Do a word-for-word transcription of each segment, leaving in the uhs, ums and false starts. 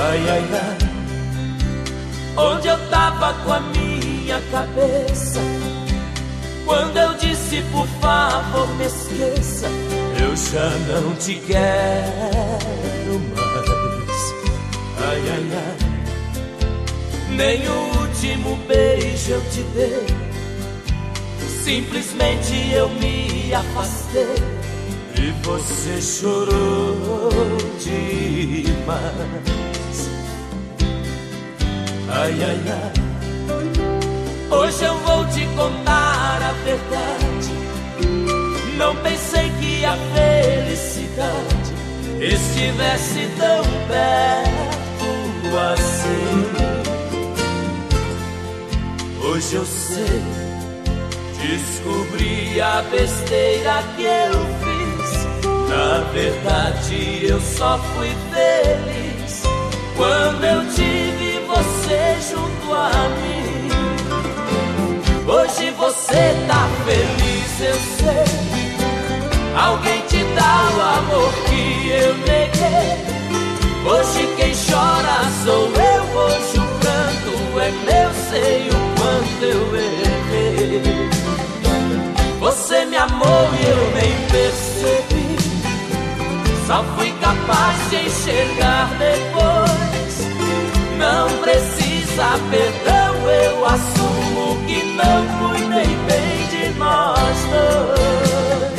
Ai, ai, ai, onde eu tava com a minha cabeça quando eu disse por favor me esqueça? Eu já não te quero mais. Ai, ai, ai, nem o último beijo eu te dei, simplesmente eu me afastei e você chorou demais. Ai, ai, ai, hoje eu vou te contar a verdade. Não pensei que a felicidade estivesse tão perto assim. Hoje eu sei, descobri a besteira que eu fiz. Na verdade eu só fui feliz quando eu tive você junto a mim. Hoje você tá feliz, eu sei. Alguém te dá o amor que eu neguei. Hoje quem chora sou eu. Hoje o pranto é meu, sei o quanto eu errei. Você me amou e eu nem percebi. Só fui capaz de enxergar depois. Não precisa perdão, eu assumo que não cuidei bem de nós dois.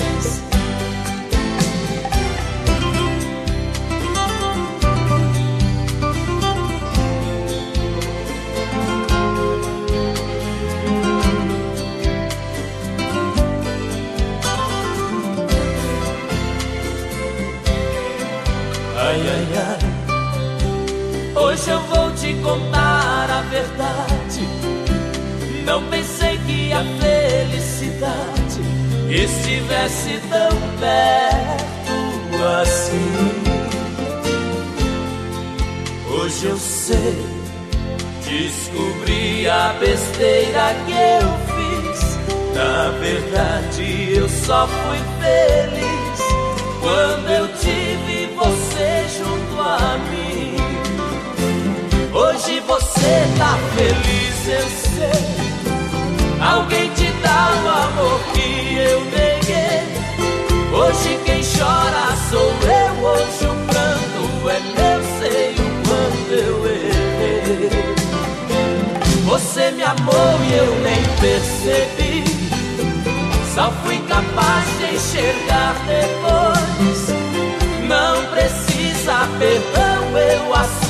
Ai, ai, ai, hoje eu vou te contar a verdade. Não pensei que a felicidade estivesse tão perto assim. Hoje eu sei, descobri a besteira que eu fiz. Na verdade eu só fui feliz quando eu tive você junto a mim. Hoje você tá feliz, eu sei. Alguém te dá o amor que eu neguei. Hoje quem chora sou eu. Hoje o pranto é meu, sei o quanto eu errei. Você me amou e eu nem percebi. Só fui capaz de enxergar depois. Não precisa perdão, eu assumo